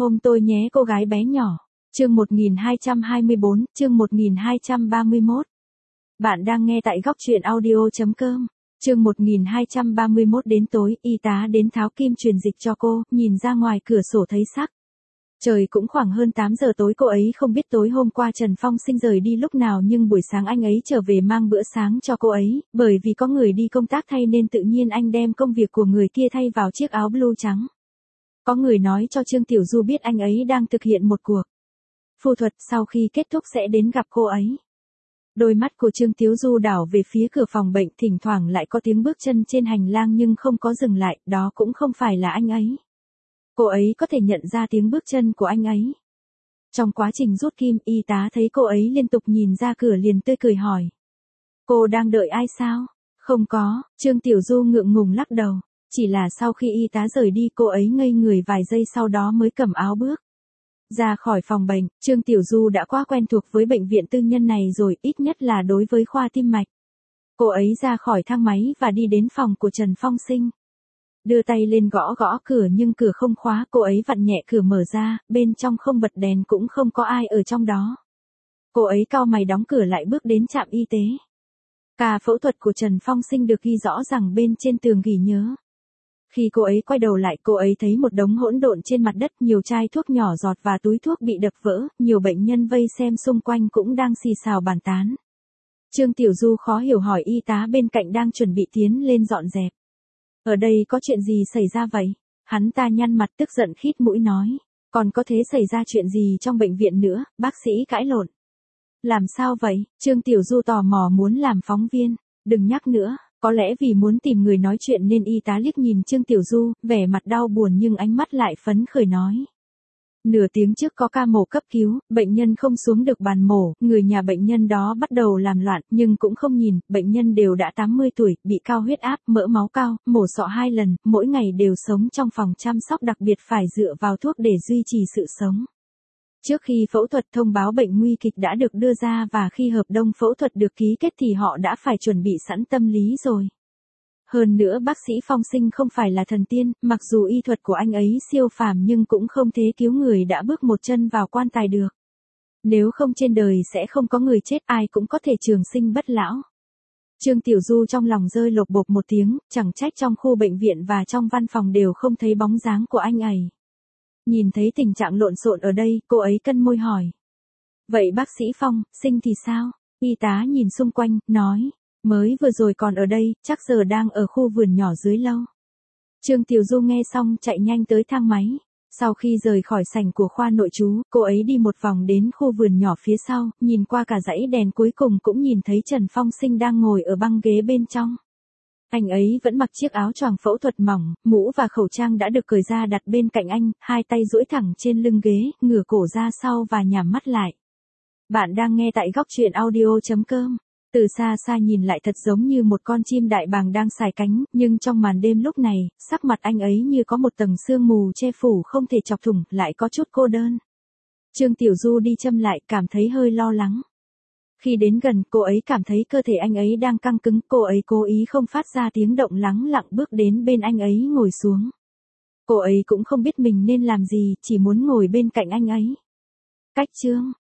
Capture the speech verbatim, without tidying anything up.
Ôm tôi nhé cô gái bé nhỏ. Chương một nghìn hai trăm hai mươi bốn, chương một nghìn hai trăm ba mươi mốt. Bạn đang nghe tại góc truyện audio chấm com. Chương một nghìn hai trăm ba mươi mốt. Đến tối, y tá đến tháo kim truyền dịch cho cô, nhìn ra ngoài cửa sổ thấy sắc. Trời cũng khoảng hơn tám giờ tối, cô ấy không biết tối hôm qua Trần Phong Sinh rời đi lúc nào, nhưng buổi sáng anh ấy trở về mang bữa sáng cho cô ấy, bởi vì có người đi công tác thay nên tự nhiên anh đem công việc của người kia thay vào chiếc áo blue trắng. Có người nói cho Trương Tiểu Du biết anh ấy đang thực hiện một cuộc phẫu thuật, sau khi kết thúc sẽ đến gặp cô ấy. Đôi mắt của Trương Tiểu Du đảo về phía cửa phòng bệnh, thỉnh thoảng lại có tiếng bước chân trên hành lang nhưng không có dừng lại, đó cũng không phải là anh ấy. Cô ấy có thể nhận ra tiếng bước chân của anh ấy. Trong quá trình rút kim, y tá thấy cô ấy liên tục nhìn ra cửa liền tươi cười hỏi. Cô đang đợi ai sao? Không có, Trương Tiểu Du ngượng ngùng lắc đầu. Chỉ là sau khi y tá rời đi, cô ấy ngây người vài giây sau đó mới cầm áo bước ra khỏi phòng bệnh. Trương Tiểu Du đã quá quen thuộc với bệnh viện tư nhân này rồi, ít nhất là đối với khoa tim mạch. Cô ấy ra khỏi thang máy và đi đến phòng của Trần Phong Sinh. Đưa tay lên gõ gõ cửa nhưng cửa không khóa, cô ấy vặn nhẹ cửa mở ra, bên trong không bật đèn cũng không có ai ở trong đó. Cô ấy cau mày đóng cửa lại bước đến trạm y tế. Ca phẫu thuật của Trần Phong Sinh được ghi rõ ràng bên trên tường ghi nhớ. Khi cô ấy quay đầu lại, cô ấy thấy một đống hỗn độn trên mặt đất, nhiều chai thuốc nhỏ giọt và túi thuốc bị đập vỡ, nhiều bệnh nhân vây xem xung quanh cũng đang xì xào bàn tán. Trương Tiểu Du khó hiểu hỏi y tá bên cạnh đang chuẩn bị tiến lên dọn dẹp. Ở đây có chuyện gì xảy ra vậy? Hắn ta nhăn mặt tức giận khít mũi nói. Còn có thể xảy ra chuyện gì trong bệnh viện nữa? Bác sĩ cãi lộn. Làm sao vậy? Trương Tiểu Du tò mò muốn làm phóng viên. Đừng nhắc nữa. Có lẽ vì muốn tìm người nói chuyện nên y tá liếc nhìn Trương Tiểu Du, vẻ mặt đau buồn nhưng ánh mắt lại phấn khởi nói. Nửa tiếng trước có ca mổ cấp cứu, bệnh nhân không xuống được bàn mổ, người nhà bệnh nhân đó bắt đầu làm loạn, nhưng cũng không nhìn, bệnh nhân đều đã tám mươi tuổi, bị cao huyết áp, mỡ máu cao, mổ sọ hai lần, mỗi ngày đều sống trong phòng chăm sóc đặc biệt phải dựa vào thuốc để duy trì sự sống. Trước khi phẫu thuật thông báo bệnh nguy kịch đã được đưa ra và khi hợp đồng phẫu thuật được ký kết thì họ đã phải chuẩn bị sẵn tâm lý rồi. Hơn nữa bác sĩ Phong Sinh không phải là thần tiên, mặc dù y thuật của anh ấy siêu phàm nhưng cũng không thể cứu người đã bước một chân vào quan tài được. Nếu không trên đời sẽ không có người chết, ai cũng có thể trường sinh bất lão. Trương Tiểu Du trong lòng rơi lột bột một tiếng, chẳng trách trong khu bệnh viện và trong văn phòng đều không thấy bóng dáng của anh ấy. Nhìn thấy tình trạng lộn xộn ở đây, cô ấy cân môi hỏi. Vậy bác sĩ Phong Sinh thì sao? Y tá nhìn xung quanh, nói. Mới vừa rồi còn ở đây, chắc giờ đang ở khu vườn nhỏ dưới lâu. Trương Tiểu Du nghe xong chạy nhanh tới thang máy. Sau khi rời khỏi sảnh của khoa nội trú, cô ấy đi một vòng đến khu vườn nhỏ phía sau, nhìn qua cả dãy đèn cuối cùng cũng nhìn thấy Trần Phong Sinh đang ngồi ở băng ghế bên trong. Anh ấy vẫn mặc chiếc áo choàng phẫu thuật mỏng, mũ và khẩu trang đã được cởi ra đặt bên cạnh anh, hai tay duỗi thẳng trên lưng ghế, ngửa cổ ra sau và nhắm mắt lại. Bạn đang nghe tại góc truyện audio chấm com. Từ xa xa nhìn lại thật giống như một con chim đại bàng đang xài cánh, nhưng trong màn đêm lúc này, sắc mặt anh ấy như có một tầng sương mù che phủ không thể chọc thủng, lại có chút cô đơn. Trương Tiểu Du đi châm lại, cảm thấy hơi lo lắng. Khi đến gần, cô ấy cảm thấy cơ thể anh ấy đang căng cứng, cô ấy cố ý không phát ra tiếng động, lắng lặng bước đến bên anh ấy ngồi xuống. Cô ấy cũng không biết mình nên làm gì, chỉ muốn ngồi bên cạnh anh ấy. Cách chương